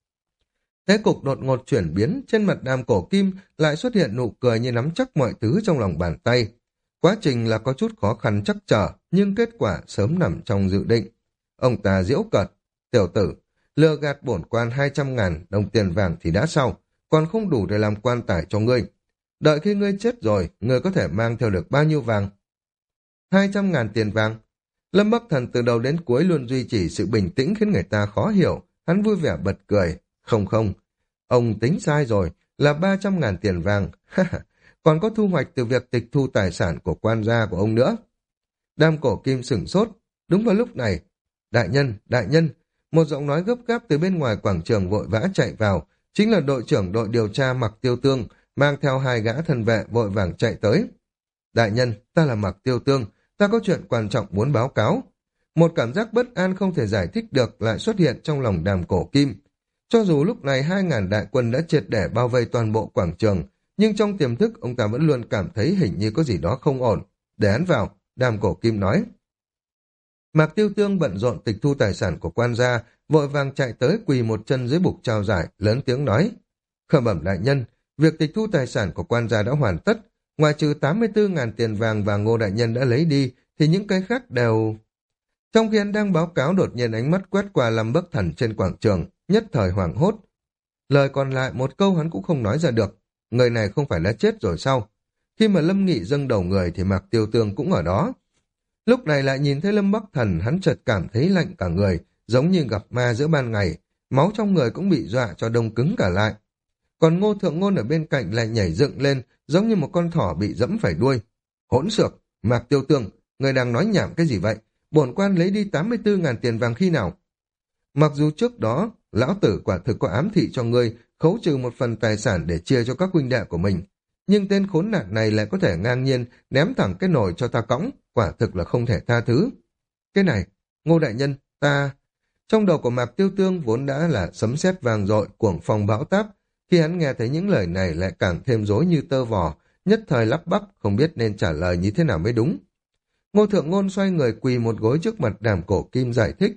Thế cục đột ngột chuyển biến, trên mặt Đàm Cổ Kim lại xuất hiện nụ cười như nắm chắc mọi thứ trong lòng bàn tay. Quá trình là có chút khó khăn chắc trở, nhưng kết quả sớm nằm trong dự định. Ông ta giễu cợt, tiểu tử, lừa gạt bổn quan hai trăm ngàn đồng tiền vàng thì đã sao, còn không đủ để làm quan tài cho ngươi. Đợi khi ngươi chết rồi, ngươi có thể mang theo được bao nhiêu vàng? Hai trăm ngàn tiền vàng. Lâm Bắc Thần từ đầu đến cuối luôn duy trì sự bình tĩnh khiến người ta khó hiểu, hắn vui vẻ bật cười. Không không, ông tính sai rồi, là ba trăm ngàn tiền vàng, còn có thu hoạch từ việc tịch thu tài sản của quan gia của ông nữa. Đàm Cổ Kim sửng sốt, đúng vào lúc này, đại nhân, đại nhân, một giọng nói gấp gáp từ bên ngoài quảng trường vội vã chạy vào, chính là đội trưởng đội điều tra Mặc Tiêu Tương, mang theo hai gã thân vệ vội vàng chạy tới. Đại nhân, ta là Mặc Tiêu Tương, ta có chuyện quan trọng muốn báo cáo. Một cảm giác bất an không thể giải thích được lại xuất hiện trong lòng Đàm Cổ Kim. Cho dù lúc này hai ngàn đại quân đã triệt để bao vây toàn bộ quảng trường, nhưng trong tiềm thức ông ta vẫn luôn cảm thấy hình như có gì đó không ổn. Để hắn vào, Đàm Cổ Kim nói. Mạc Tiêu Tương bận rộn tịch thu tài sản của quan gia, vội vàng chạy tới quỳ một chân dưới bục trao giải, lớn tiếng nói. Khởi bẩm đại nhân, việc tịch thu tài sản của quan gia đã hoàn tất, ngoài trừ tám mươi tư ngàn tiền vàng và Ngô đại nhân đã lấy đi, thì những cái khác đều... Trong khi hắn đang báo cáo, đột nhiên ánh mắt quét qua Lâm Bắc Thần trên quảng trường, nhất thời hoảng hốt. Lời còn lại một câu hắn cũng không nói ra được. Người này không phải đã chết rồi sao? Khi mà Lâm Nghị dâng đầu người thì Mạc Tiêu Tương cũng ở đó. Lúc này lại nhìn thấy Lâm Bắc Thần, hắn chợt cảm thấy lạnh cả người, giống như gặp ma giữa ban ngày, máu trong người cũng bị dọa cho đông cứng cả lại. còn Ngô Thượng Ngôn ở bên cạnh lại nhảy dựng lên, giống như một con thỏ bị dẫm phải đuôi. Hỗn xược, Mạc Tiêu Tương, người đang nói nhảm cái gì vậy? Bổn quan lấy đi tám mươi tư ngàn tiền vàng khi nào? Mặc dù trước đó, lão tử quả thực có ám thị cho ngươi, khấu trừ một phần tài sản để chia cho các huynh đệ của mình. Nhưng tên khốn nạn này lại có thể ngang nhiên ném thẳng cái nồi cho ta cõng, quả thực là không thể tha thứ. Cái này, Ngô đại nhân, ta... Trong đầu của Mạc Tiêu Tương vốn đã là sấm sét vang dội, cuồng phong bão táp. Khi hắn nghe thấy những lời này lại càng thêm rối như tơ vò, nhất thời lắp bắp, không biết nên trả lời như thế nào mới đúng. Ngô Thượng Ngôn xoay người quỳ một gối trước mặt Đàm Cổ Kim giải thích.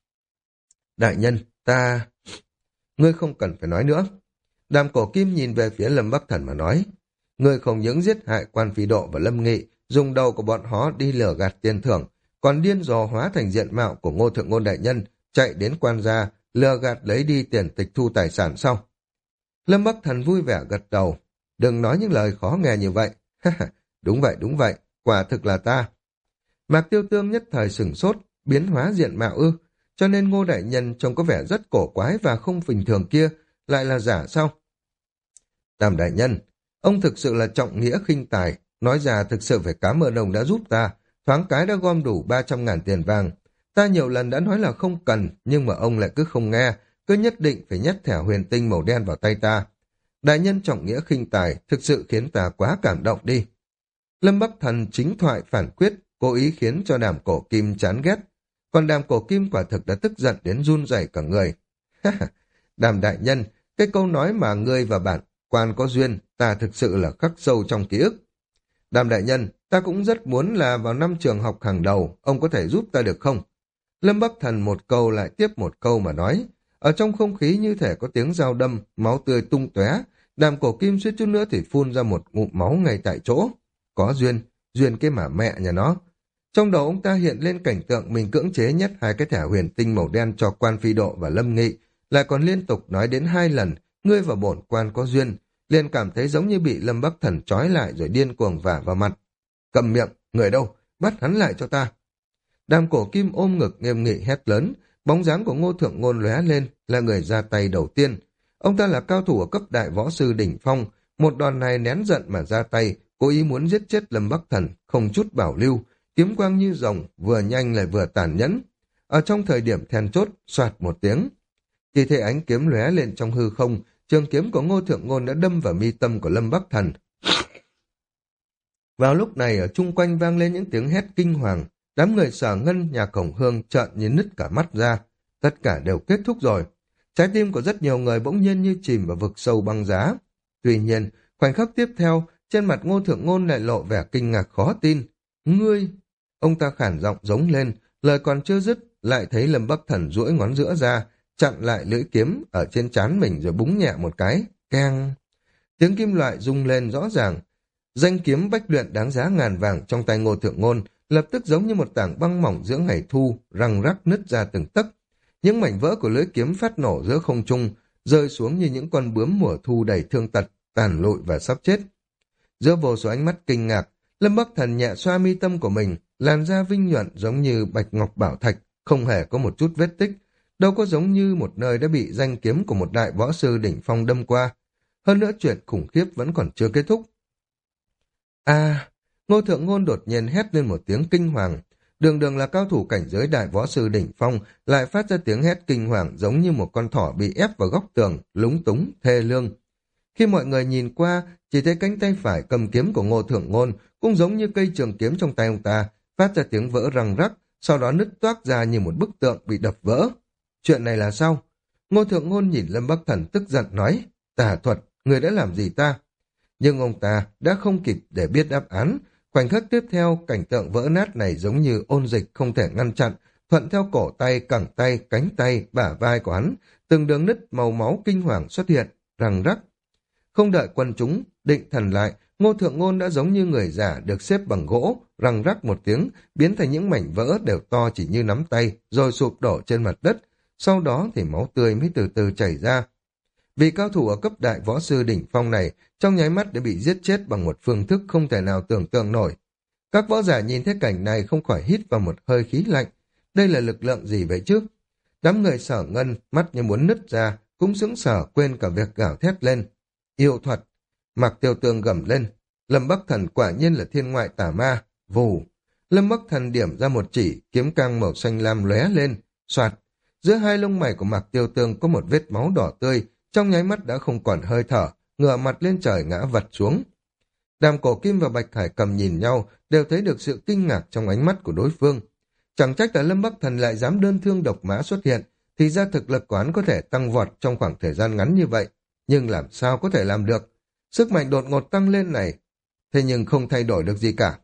Đại nhân, ta... Ngươi không cần phải nói nữa. Đàm Cổ Kim nhìn về phía Lâm Bắc Thần mà nói. Ngươi không những giết hại Quan Phi Độ và Lâm Nghị, dùng đầu của bọn họ đi lừa gạt tiền thưởng, còn điên rồ hóa thành diện mạo của Ngô Thượng Ngôn đại nhân, chạy đến quan gia, lừa gạt lấy đi tiền tịch thu tài sản sau. Lâm Bắc Thần vui vẻ gật đầu. Đừng nói những lời khó nghe như vậy. Đúng vậy, đúng vậy, quả thực là ta. Mạc Tiêu Tương nhất thời sửng sốt, biến hóa diện mạo ư. Cho nên Ngô đại nhân trông có vẻ rất cổ quái và không bình thường kia, lại là giả sao? Đàm đại nhân, ông thực sự là trọng nghĩa khinh tài, nói ra thực sự phải cảm ơn ông đã giúp ta, thoáng cái đã gom đủ ba trăm ngàn tiền vàng. Ta nhiều lần đã nói là không cần, nhưng mà ông lại cứ không nghe, cứ nhất định phải nhét thẻ huyền tinh màu đen vào tay ta. Đại nhân trọng nghĩa khinh tài thực sự khiến ta quá cảm động đi. Lâm Bắc Thần chính thoại phản quyết, cố ý khiến cho Đàm Cổ Kim chán ghét. Còn Đàm Cổ Kim quả thực đã tức giận đến run rẩy cả người. Đàm đại nhân, cái câu nói mà ngươi và bạn quan có duyên, ta thực sự là khắc sâu trong ký ức. Đàm đại nhân, ta cũng rất muốn là vào năm trường học hàng đầu, ông có thể giúp ta được không? Lâm Bắc Thần một câu lại tiếp một câu mà nói. Ở trong không khí như thể có tiếng dao đâm, máu tươi tung tóe. Đàm Cổ Kim suýt chút nữa thì phun ra một ngụm máu ngay tại chỗ. Có duyên, duyên cái mà mẹ nhà nó. Trong đầu ông ta hiện lên cảnh tượng mình cưỡng chế nhét hai cái thẻ huyền tinh màu đen cho Quan Phi Độ và Lâm Nghị, lại còn liên tục nói đến hai lần, ngươi và bổn quan có duyên, liền cảm thấy giống như bị Lâm Bắc Thần trói lại rồi điên cuồng vả vào mặt. Cầm miệng, người đâu, bắt hắn lại cho ta. Đàm Cổ Kim ôm ngực nghiêm nghị hét lớn, bóng dáng của Ngô Thượng Ngôn lóe lên, là người ra tay đầu tiên. Ông ta là cao thủ ở cấp đại võ sư đỉnh phong, một đòn này nén giận mà ra tay, cố ý muốn giết chết Lâm Bắc Thần, không chút bảo lưu, kiếm quang như rồng, vừa nhanh lại vừa tàn nhẫn. Ở trong thời điểm then chốt, xoạt một tiếng. Chỉ thấy ánh kiếm lóe lên trong hư không, trường kiếm của Ngô Thượng Ngôn đã đâm vào mi tâm của Lâm Bắc Thần. Vào lúc này ở chung quanh vang lên những tiếng hét kinh hoàng, đám người Sở Ngân nhà Cổng Hương trợn như nứt cả mắt ra. Tất cả đều kết thúc rồi. Trái tim của rất nhiều người bỗng nhiên như chìm vào vực sâu băng giá. Tuy nhiên, khoảnh khắc tiếp theo, trên mặt Ngô Thượng Ngôn lại lộ vẻ kinh ngạc khó tin. Ngươi! Ông ta khản giọng giống lên, lời còn chưa dứt, lại thấy Lâm Bắc Thần duỗi ngón giữa ra, chặn lại lưỡi kiếm ở trên trán mình rồi búng nhẹ một cái. Keng! Tiếng kim loại rung lên rõ ràng. Danh kiếm bách luyện đáng giá ngàn vàng trong tay Ngô Thượng Ngôn lập tức giống như một tảng băng mỏng giữa ngày thu, răng rắc nứt ra từng tấc. Những mảnh vỡ của lưỡi kiếm phát nổ giữa không trung, rơi xuống như những con bướm mùa thu đầy thương tật, tàn lụi và sắp chết. Giữa vô số ánh mắt kinh ngạc, Lâm Bắc Thần nhẹ xoa mi tâm của mình, làn da vinh nhuận giống như bạch ngọc bảo thạch, không hề có một chút vết tích, đâu có giống như một nơi đã bị danh kiếm của một đại võ sư đỉnh phong đâm qua. Hơn nữa chuyện khủng khiếp vẫn còn chưa kết thúc. À, Ngô Thượng Ngôn đột nhiên hét lên một tiếng kinh hoàng. Đường đường là cao thủ cảnh giới đại võ sư đỉnh phong, lại phát ra tiếng hét kinh hoàng giống như một con thỏ bị ép vào góc tường, lúng túng, thê lương. Khi mọi người nhìn qua, chỉ thấy cánh tay phải cầm kiếm của Ngô Thượng Ngôn cũng giống như cây trường kiếm trong tay ông ta, phát ra tiếng vỡ răng rắc, sau đó nứt toác ra như một bức tượng bị đập vỡ. Chuyện này là sao? Ngô Thượng Ngôn nhìn Lâm Bắc Thần tức giận nói, tà thuật, người đã làm gì ta? Nhưng ông ta đã không kịp để biết đáp án. Khoảnh khắc tiếp theo, cảnh tượng vỡ nát này giống như ôn dịch không thể ngăn chặn, thuận theo cổ tay, cẳng tay, cánh tay, bả vai của hắn, từng đường nứt màu máu kinh hoàng xuất hiện, răng rắc. Không đợi quân chúng định thần lại, Ngô Thượng Ngôn đã giống như người già được xếp bằng gỗ, răng rắc một tiếng, biến thành những mảnh vỡ đều to chỉ như nắm tay, rồi sụp đổ trên mặt đất. Sau đó thì máu tươi mới từ từ chảy ra. Vị cao thủ ở cấp đại võ sư đỉnh phong này trong nháy mắt đã bị giết chết bằng một phương thức không thể nào tưởng tượng nổi. Các võ giả nhìn thấy cảnh này không khỏi hít vào một hơi khí lạnh. Đây là lực lượng gì vậy chứ? Đám người Sở Ngân mắt như muốn nứt ra, cũng sững sờ quên cả việc gào thét lên. Yêu thuật. Mạc Tiêu Tương gầm lên. Lâm Bắc Thần quả nhiên là thiên ngoại tà ma. Vù. Lâm Bắc Thần điểm ra một chỉ, kiếm cang màu xanh lam lóe lên. Soạt. Giữa hai lông mày của Mạc Tiêu Tương có một vết máu đỏ tươi, trong nháy mắt đã không còn hơi thở, ngửa mặt lên trời ngã vật xuống. Đàm Cổ Kim và Bạch Hải Cầm nhìn nhau, đều thấy được sự kinh ngạc trong ánh mắt của đối phương. Chẳng trách là Lâm Bắc Thần lại dám đơn thương độc mã xuất hiện, thì ra thực lực của hắn có thể tăng vọt trong khoảng thời gian ngắn như vậy. Nhưng làm sao có thể làm được? Sức mạnh đột ngột tăng lên này, thế nhưng không thay đổi được gì cả.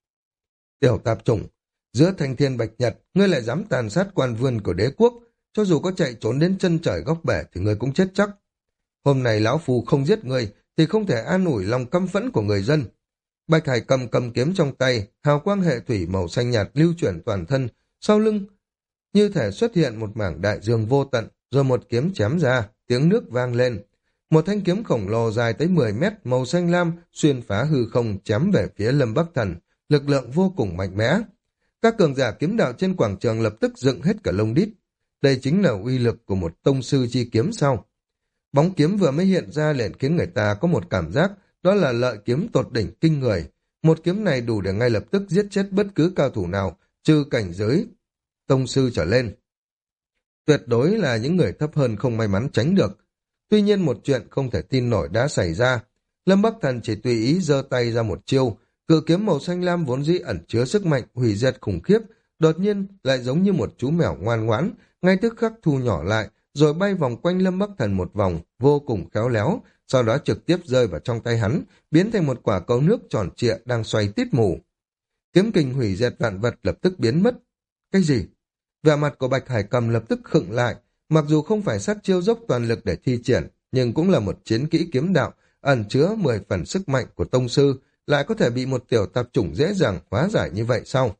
Tiểu tạp chủng, giữa thanh thiên bạch nhật, ngươi lại dám tàn sát quan vương của đế quốc, cho dù có chạy trốn đến chân trời góc bể thì ngươi cũng chết chắc. Hôm nay lão phu không giết ngươi, thì không thể an ủi lòng căm phẫn của người dân. Bạch Hải Cầm cầm kiếm trong tay, hào quang hệ thủy màu xanh nhạt lưu chuyển toàn thân, sau lưng như thể xuất hiện một mảng đại dương vô tận, rồi một kiếm chém ra, tiếng nước vang lên. Một thanh kiếm khổng lồ dài tới mười mét, màu xanh lam, xuyên phá hư không chém về phía Lâm Bắc Thần, lực lượng vô cùng mạnh mẽ. Các cường giả kiếm đạo trên quảng trường lập tức dựng hết cả lông đít. Đây chính là uy lực của một tông sư chi kiếm sau. Bóng kiếm vừa mới hiện ra liền khiến người ta có một cảm giác đó là lợi kiếm tột đỉnh kinh người. Một kiếm này đủ để ngay lập tức giết chết bất cứ cao thủ nào, trừ cảnh giới tông sư trở lên. Tuyệt đối là những người thấp hơn không may mắn tránh được. Tuy nhiên một chuyện không thể tin nổi đã xảy ra. Lâm Bắc Thần chỉ tùy ý giơ tay ra một chiêu, cự kiếm màu xanh lam vốn dĩ ẩn chứa sức mạnh hủy diệt khủng khiếp, đột nhiên lại giống như một chú mèo ngoan ngoãn, ngay tức khắc thu nhỏ lại, rồi bay vòng quanh Lâm Bắc Thần một vòng, vô cùng khéo léo, sau đó trực tiếp rơi vào trong tay hắn, biến thành một quả cầu nước tròn trịa đang xoay tít mù. Kiếm kình hủy diệt vạn vật lập tức biến mất. Cái gì? Vẻ mặt của Bạch Hải Cầm lập tức khựng lại, mặc dù không phải sát chiêu dốc toàn lực để thi triển, nhưng cũng là một chiến kỹ kiếm đạo, ẩn chứa mười phần sức mạnh của tông sư, lại có thể bị một tiểu tạp chủng dễ dàng hóa giải như vậy sao?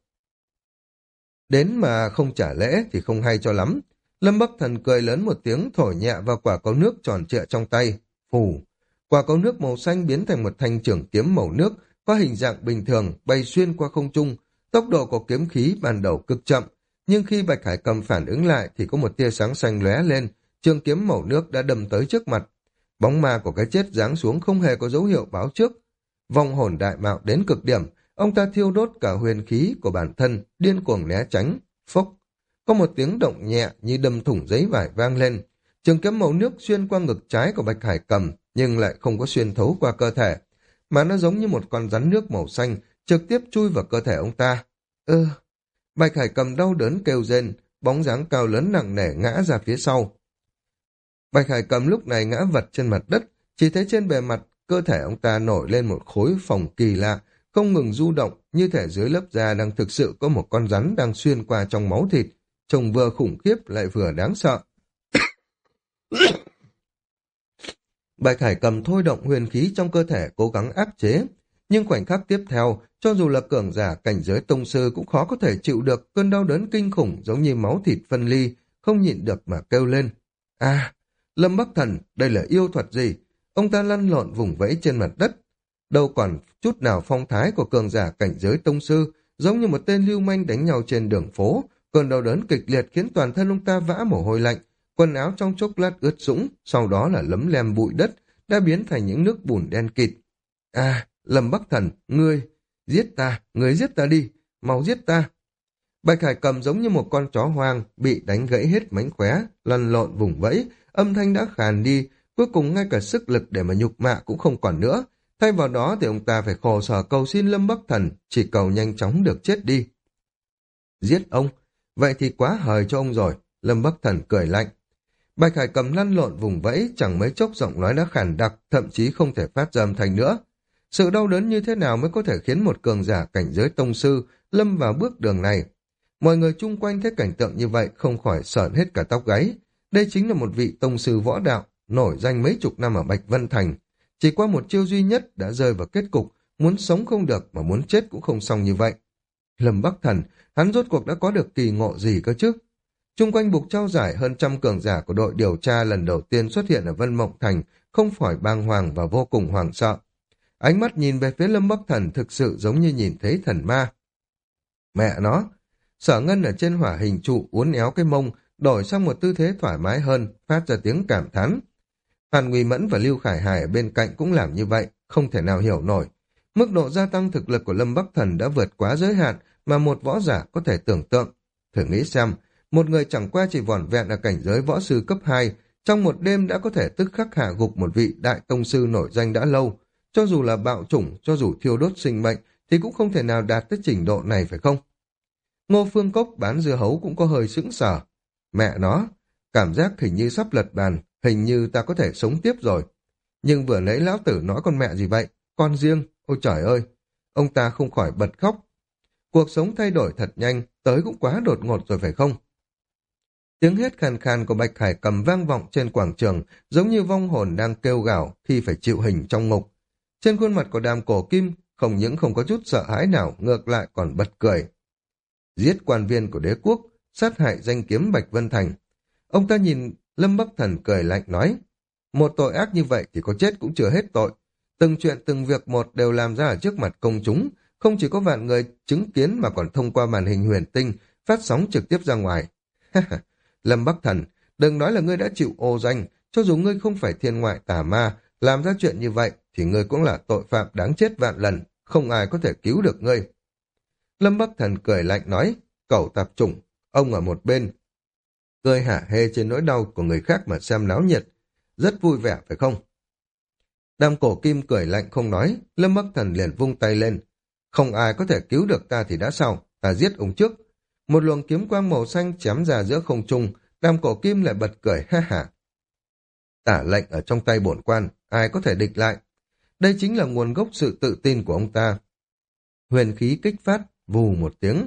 Đến mà không trả lễ thì không hay cho lắm. Lâm Bắc Thần cười lớn một tiếng, thổi nhẹ vào quả cầu nước tròn trịa trong tay. Phù! Quả cầu nước màu xanh biến thành một thanh trường kiếm màu nước, có hình dạng bình thường, bay xuyên qua không trung. Tốc độ của kiếm khí ban đầu cực chậm, nhưng khi Bạch Hải Cầm phản ứng lại thì có một tia sáng xanh lóe lên, trường kiếm màu nước đã đâm tới trước mặt. Bóng ma của cái chết giáng xuống không hề có dấu hiệu báo trước. Vong hồn đại mạo đến cực điểm, ông ta thiêu đốt cả huyền khí của bản thân, điên cuồng né tránh. Phốc! Có một tiếng động nhẹ như đâm thủng giấy vải vang lên. Trường kiếm màu nước xuyên qua ngực trái của Bạch Hải Cầm, nhưng lại không có xuyên thấu qua cơ thể, mà nó giống như một con rắn nước màu xanh, trực tiếp chui vào cơ thể ông ta. Ơ! Bạch Hải Cầm đau đớn kêu rên, bóng dáng cao lớn nặng nề ngã ra phía sau. Bạch Hải Cầm lúc này ngã vật trên mặt đất, chỉ thấy trên bề mặt cơ thể ông ta nổi lên một khối phồng kỳ lạ, không ngừng du động, như thể dưới lớp da đang thực sự có một con rắn đang xuyên qua trong máu thịt, trông vừa khủng khiếp lại vừa đáng sợ. Bạch Hải Cầm thôi động huyền khí trong cơ thể cố gắng áp chế, nhưng khoảnh khắc tiếp theo, cho dù là cường giả cảnh giới tông sư cũng khó có thể chịu được cơn đau đớn kinh khủng giống như máu thịt phân ly, không nhịn được mà kêu lên. À, Lâm Bắc Thần, đây là yêu thuật gì? Ông ta lăn lộn vùng vẫy trên mặt đất, đâu còn chút nào phong thái của cường giả cảnh giới tông sư, giống như một tên lưu manh đánh nhau trên đường phố. Cơn đau đớn kịch liệt khiến toàn thân ông ta vã mồ hôi lạnh, quần áo trong chốc lát ướt sũng, sau đó là lấm lem bụi đất, đã biến thành những nước bùn đen kịt. À, Lâm Bắc Thần, ngươi, giết ta, ngươi giết ta đi, mau giết ta. Bạch Hải Cầm giống như một con chó hoang, bị đánh gãy hết mánh khóe, lăn lộn vùng vẫy, âm thanh đã khàn đi, cuối cùng ngay cả sức lực để mà nhục mạ cũng không còn nữa. Thay vào đó thì ông ta phải khổ sở cầu xin Lâm Bắc Thần, chỉ cầu nhanh chóng được chết đi. Giết ông? Vậy thì quá hời cho ông rồi, Lâm Bắc Thần cười lạnh. Bạch Hải Cầm lăn lộn vùng vẫy, chẳng mấy chốc giọng nói đã khàn đặc, thậm chí không thể phát ra âm thanh nữa. Sự đau đớn như thế nào mới có thể khiến một cường giả cảnh giới tông sư lâm vào bước đường này? Mọi người chung quanh thấy cảnh tượng như vậy không khỏi sởn hết cả tóc gáy. Đây chính là một vị tông sư võ đạo, nổi danh mấy chục năm ở Bạch Vân Thành. Chỉ qua một chiêu duy nhất đã rơi vào kết cục, muốn sống không được mà muốn chết cũng không xong như vậy. Lâm Bắc Thần, hắn rốt cuộc đã có được kỳ ngộ gì cơ chứ? Chung quanh bục trao giải hơn trăm cường giả của đội điều tra lần đầu tiên xuất hiện ở Vân Mộng Thành, không khỏi bàng hoàng và vô cùng hoảng sợ. Ánh mắt nhìn về phía Lâm Bắc Thần thực sự giống như nhìn thấy thần ma. Mẹ nó! Sở Ngân ở trên hỏa hình trụ uốn éo cái mông, đổi sang một tư thế thoải mái hơn, phát ra tiếng cảm thán. Hàn Nguy Mẫn và Lưu Khải Hải ở bên cạnh cũng làm như vậy, không thể nào hiểu nổi. Mức độ gia tăng thực lực của Lâm Bắc Thần đã vượt quá giới hạn mà một võ giả có thể tưởng tượng. Thử nghĩ xem, một người chẳng qua chỉ vỏn vẹn ở cảnh giới võ sư cấp hai, trong một đêm đã có thể tức khắc hạ gục một vị đại tông sư nổi danh đã lâu. Cho dù là bạo chủng, cho dù thiêu đốt sinh mệnh, thì cũng không thể nào đạt tới trình độ này phải không? Ngô Phương Cốc bán dưa hấu cũng có hơi sững sờ. Mẹ nó, cảm giác hình như sắp lật bàn, hình như ta có thể sống tiếp rồi. Nhưng vừa nãy lão tử nói con mẹ gì vậy? Con riêng, ôi trời ơi! Ông ta không khỏi bật khóc. Cuộc sống thay đổi thật nhanh, tới cũng quá đột ngột rồi phải không? Tiếng hét khàn khàn của Bạch Khải Cầm vang vọng trên quảng trường, giống như vong hồn đang kêu gào khi phải chịu hình trong ngục. Trên khuôn mặt của Đàm Cổ Kim, không những không có chút sợ hãi nào, ngược lại còn bật cười. Giết quan viên của đế quốc, sát hại danh kiếm Bạch Vân Thành. Ông ta nhìn Lâm Bắc Thần cười lạnh nói, một tội ác như vậy thì có chết cũng chưa hết tội. Từng chuyện từng việc một đều làm ra ở trước mặt công chúng, không chỉ có vạn người chứng kiến mà còn thông qua màn hình huyền tinh, phát sóng trực tiếp ra ngoài. Lâm Bắc Thần, đừng nói là ngươi đã chịu ô danh, cho dù ngươi không phải thiên ngoại tà ma, làm ra chuyện như vậy thì ngươi cũng là tội phạm đáng chết vạn lần, không ai có thể cứu được ngươi. Lâm Bắc Thần cười lạnh nói, cẩu tạp chủng, ông ở một bên, cười hả hê trên nỗi đau của người khác mà xem náo nhiệt, rất vui vẻ phải không? Đàm Cổ Kim cười lạnh không nói, Lâm Bắc Thần liền vung tay lên, không ai có thể cứu được ta thì đã sao, ta giết ông trước. Một luồng kiếm quang màu xanh chém ra giữa không trung, Đàm Cổ Kim lại bật cười ha hả. Tả lệnh ở trong tay bổn quan, ai có thể địch lại? Đây chính là nguồn gốc sự tự tin của ông ta. Huyền khí kích phát, vù một tiếng.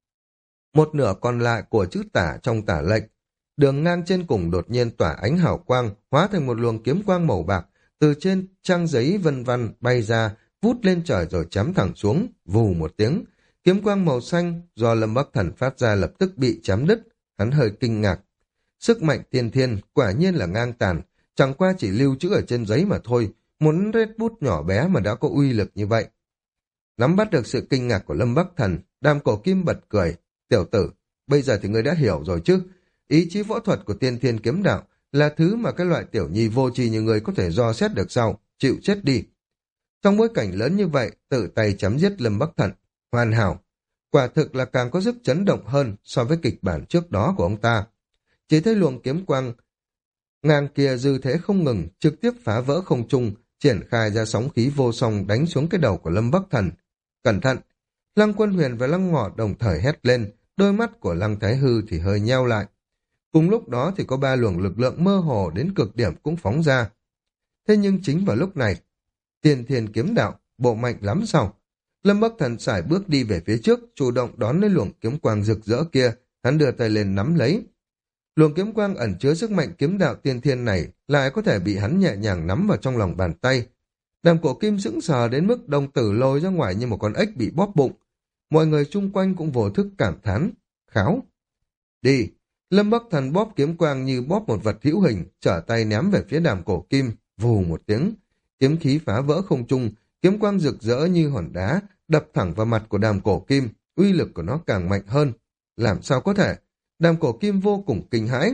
Một nửa còn lại của chữ tả trong tả lệnh, đường ngang trên cùng đột nhiên tỏa ánh hào quang, hóa thành một luồng kiếm quang màu bạc, từ trên trang giấy vân văn bay ra, vút lên trời rồi chém thẳng xuống, vù một tiếng. Kiếm quang màu xanh do Lâm Bắc Thần phát ra lập tức bị chém đứt, hắn hơi kinh ngạc. Sức mạnh tiên thiên quả nhiên là ngang tàn, chẳng qua chỉ lưu trữ ở trên giấy mà thôi, một nét bút nhỏ bé mà đã có uy lực như vậy. Nắm bắt được sự kinh ngạc của Lâm Bắc Thần, Đàm Cổ Kim bật cười, tiểu tử, bây giờ thì ngươi đã hiểu rồi chứ, ý chí võ thuật của tiên thiên kiếm đạo là thứ mà cái loại tiểu nhi vô tri như ngươi có thể dò xét được sao, chịu chết đi. Trong bối cảnh lớn như vậy, tự tay chấm giết Lâm Bắc Thần, hoàn hảo, quả thực là càng có sức chấn động hơn so với kịch bản trước đó của ông ta. Chỉ thấy luồng kiếm quang ngang kia dư thế không ngừng, trực tiếp phá vỡ không trung, triển khai ra sóng khí vô song đánh xuống cái đầu của Lâm Bắc Thần. Cẩn thận! Lăng Quân Huyền và Lăng Ngọ đồng thời hét lên, đôi mắt của Lăng Thái Hư thì hơi nheo lại. Cùng lúc đó thì có ba luồng lực lượng mơ hồ đến cực điểm cũng phóng ra. Thế nhưng chính vào lúc này, Tiên Thiên Kiếm Đạo, bộ mạnh lắm sao? Lâm Bắc Thần sải bước đi về phía trước, chủ động đón lấy luồng kiếm quang rực rỡ kia, hắn đưa tay lên nắm lấy. Luồng kiếm quang ẩn chứa sức mạnh kiếm đạo tiên thiên này lại có thể bị hắn nhẹ nhàng nắm vào trong lòng bàn tay. Đàm Cổ Kim sững sờ đến mức đồng tử lôi ra ngoài như một con ếch bị bóp bụng. Mọi người chung quanh cũng vô thức cảm thán, kháo. Đi! Lâm Bắc Thần bóp kiếm quang như bóp một vật hữu hình, trở tay ném về phía Đàm Cổ Kim, vù một tiếng. Kiếm khí phá vỡ không trung, kiếm quang rực rỡ như hòn đá, đập thẳng vào mặt của Đàm Cổ Kim, uy lực của nó càng mạnh hơn. Làm sao có thể? Đàm Cổ Kim vô cùng kinh hãi.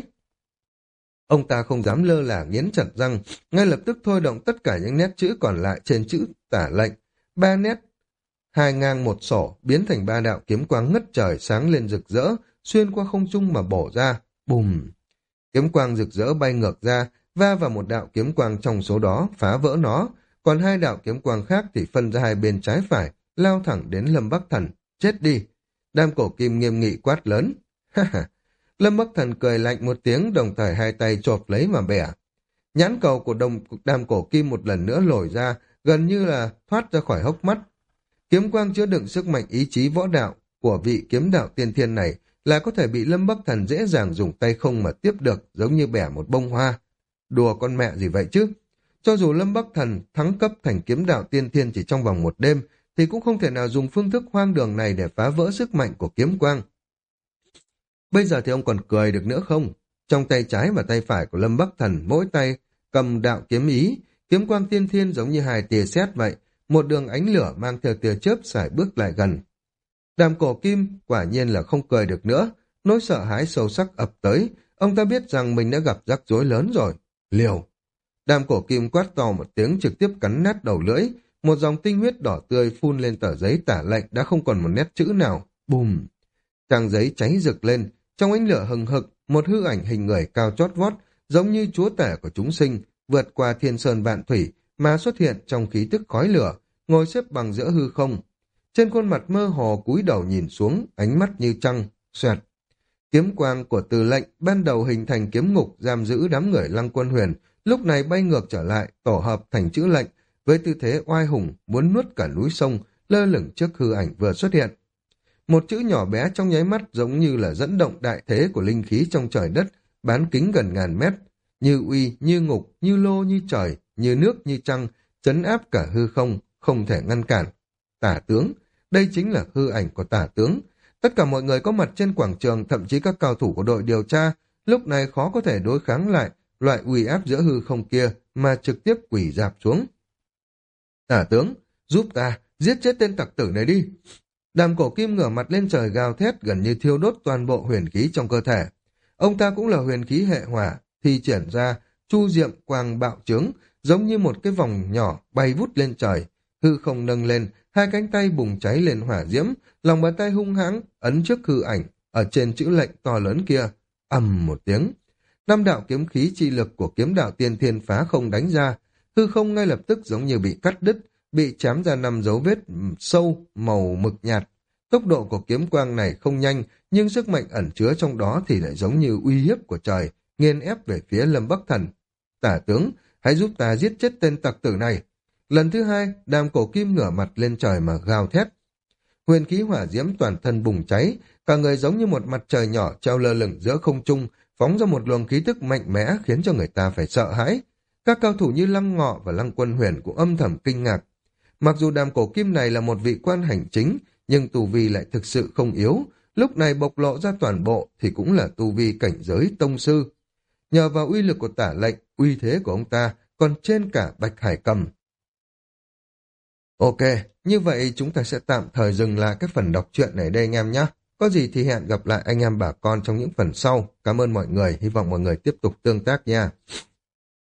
Ông ta không dám lơ là nghiến chặt răng, ngay lập tức thôi động tất cả những nét chữ còn lại trên chữ tả lệnh. Ba nét, hai ngang một sổ, biến thành ba đạo kiếm quang ngất trời sáng lên rực rỡ, xuyên qua không trung mà bổ ra. Bùm! Kiếm quang rực rỡ bay ngược ra, va vào một đạo kiếm quang trong số đó, phá vỡ nó. Còn hai đạo kiếm quang khác thì phân ra hai bên trái phải, lao thẳng đến Lâm Bắc Thần. Chết đi! Đàm Cổ Kim nghiêm nghị quát lớn. Ha ha! Lâm Bắc Thần cười lạnh một tiếng, đồng thời hai tay chộp lấy mà bẻ. Nhãn cầu của đồng Đàm Cổ Kim một lần nữa lồi ra, gần như là thoát ra khỏi hốc mắt. Kiếm quang chứa đựng sức mạnh ý chí võ đạo của vị kiếm đạo tiên thiên này là có thể bị Lâm Bắc Thần dễ dàng dùng tay không mà tiếp được, giống như bẻ một bông hoa. Đùa con mẹ gì vậy chứ? Cho dù Lâm Bắc Thần thắng cấp thành kiếm đạo tiên thiên chỉ trong vòng một đêm, thì cũng không thể nào dùng phương thức hoang đường này để phá vỡ sức mạnh của kiếm quang. Bây giờ thì ông còn cười được nữa không? Trong tay trái và tay phải của Lâm Bắc Thần, mỗi tay cầm đạo kiếm ý, kiếm quang tiên thiên giống như hai tia sét vậy, một đường ánh lửa mang theo tia chớp sải bước lại gần. Đàm Cổ Kim quả nhiên là không cười được nữa, nỗi sợ hãi sâu sắc ập tới, ông ta biết rằng mình đã gặp rắc rối lớn rồi. Liều! Đàm Cổ Kim quát to một tiếng trực tiếp cắn nát đầu lưỡi, một dòng tinh huyết đỏ tươi phun lên tờ giấy tả lệnh đã không còn một nét chữ nào. Bùm! Trang giấy cháy rực lên, trong ánh lửa hừng hực, một hư ảnh hình người cao chót vót, giống như chúa tể của chúng sinh, vượt qua thiên sơn vạn thủy mà xuất hiện trong khí tức khói lửa, ngồi xếp bằng giữa hư không. Trên khuôn mặt mơ hồ cúi đầu nhìn xuống, ánh mắt như trăng, xoẹt. Kiếm quang của Từ Lệnh ban đầu hình thành kiếm ngục giam giữ đám người Lăng Quân Huyền, lúc này bay ngược trở lại, tổ hợp thành chữ lệnh, với tư thế oai hùng muốn nuốt cả núi sông, lơ lửng trước hư ảnh vừa xuất hiện. Một chữ nhỏ bé trong nháy mắt giống như là dẫn động đại thế của linh khí trong trời đất, bán kính gần ngàn mét, như uy, như ngục, như lô, như trời, như nước, như trăng, trấn áp cả hư không, không thể ngăn cản. Tả tướng, đây chính là hư ảnh của tả tướng. Tất cả mọi người có mặt trên quảng trường, thậm chí các cao thủ của đội điều tra, lúc này khó có thể đối kháng lại loại uy áp giữa hư không kia mà trực tiếp quỳ dạp xuống. Tả tướng, giúp ta, giết chết tên tặc tử này đi. Đàm Cổ Kim ngửa mặt lên trời gào thét, gần như thiêu đốt toàn bộ huyền khí trong cơ thể. Ông ta cũng là huyền khí hệ hỏa, thi triển ra chu diệm quang bạo trướng, giống như một cái vòng nhỏ bay vút lên trời, hư không nâng lên, hai cánh tay bùng cháy lên hỏa diễm, lòng bàn tay hung hãng ấn trước hư ảnh ở trên chữ lệnh to lớn kia. Ầm một tiếng, năm đạo kiếm khí chi lực của kiếm đạo tiên thiên phá không đánh ra, hư không ngay lập tức giống như bị cắt đứt, bị chém ra năm dấu vết sâu màu mực nhạt. Tốc độ của kiếm quang này không nhanh, nhưng sức mạnh ẩn chứa trong đó thì lại giống như uy hiếp của trời, nghiền ép về phía Lâm Bắc Thần. Tả tướng, hãy giúp ta giết chết tên tặc tử này. Lần thứ hai, Đàm Cổ Kim ngửa mặt lên trời mà gào thét. Huyền khí hỏa diễm toàn thân bùng cháy, cả người giống như một mặt trời nhỏ treo lơ lửng giữa không trung, phóng ra một luồng khí tức mạnh mẽ khiến cho người ta phải sợ hãi. Các cao thủ như Lăng Ngọ và Lăng Quân Huyền cũng âm thầm kinh ngạc. Mặc dù Đàm Cổ Kim này là một vị quan hành chính, nhưng tu vi lại thực sự không yếu, lúc này bộc lộ ra toàn bộ thì cũng là tu vi cảnh giới tông sư. Nhờ vào uy lực của tả lệnh, uy thế của ông ta còn trên cả Bạch Hải Cầm. Ok, như vậy chúng ta sẽ tạm thời dừng lại cái phần đọc truyện này đây anh em nhé. Có gì thì hẹn gặp lại anh em bà con trong những phần sau. Cảm ơn mọi người, hy vọng mọi người tiếp tục tương tác nha.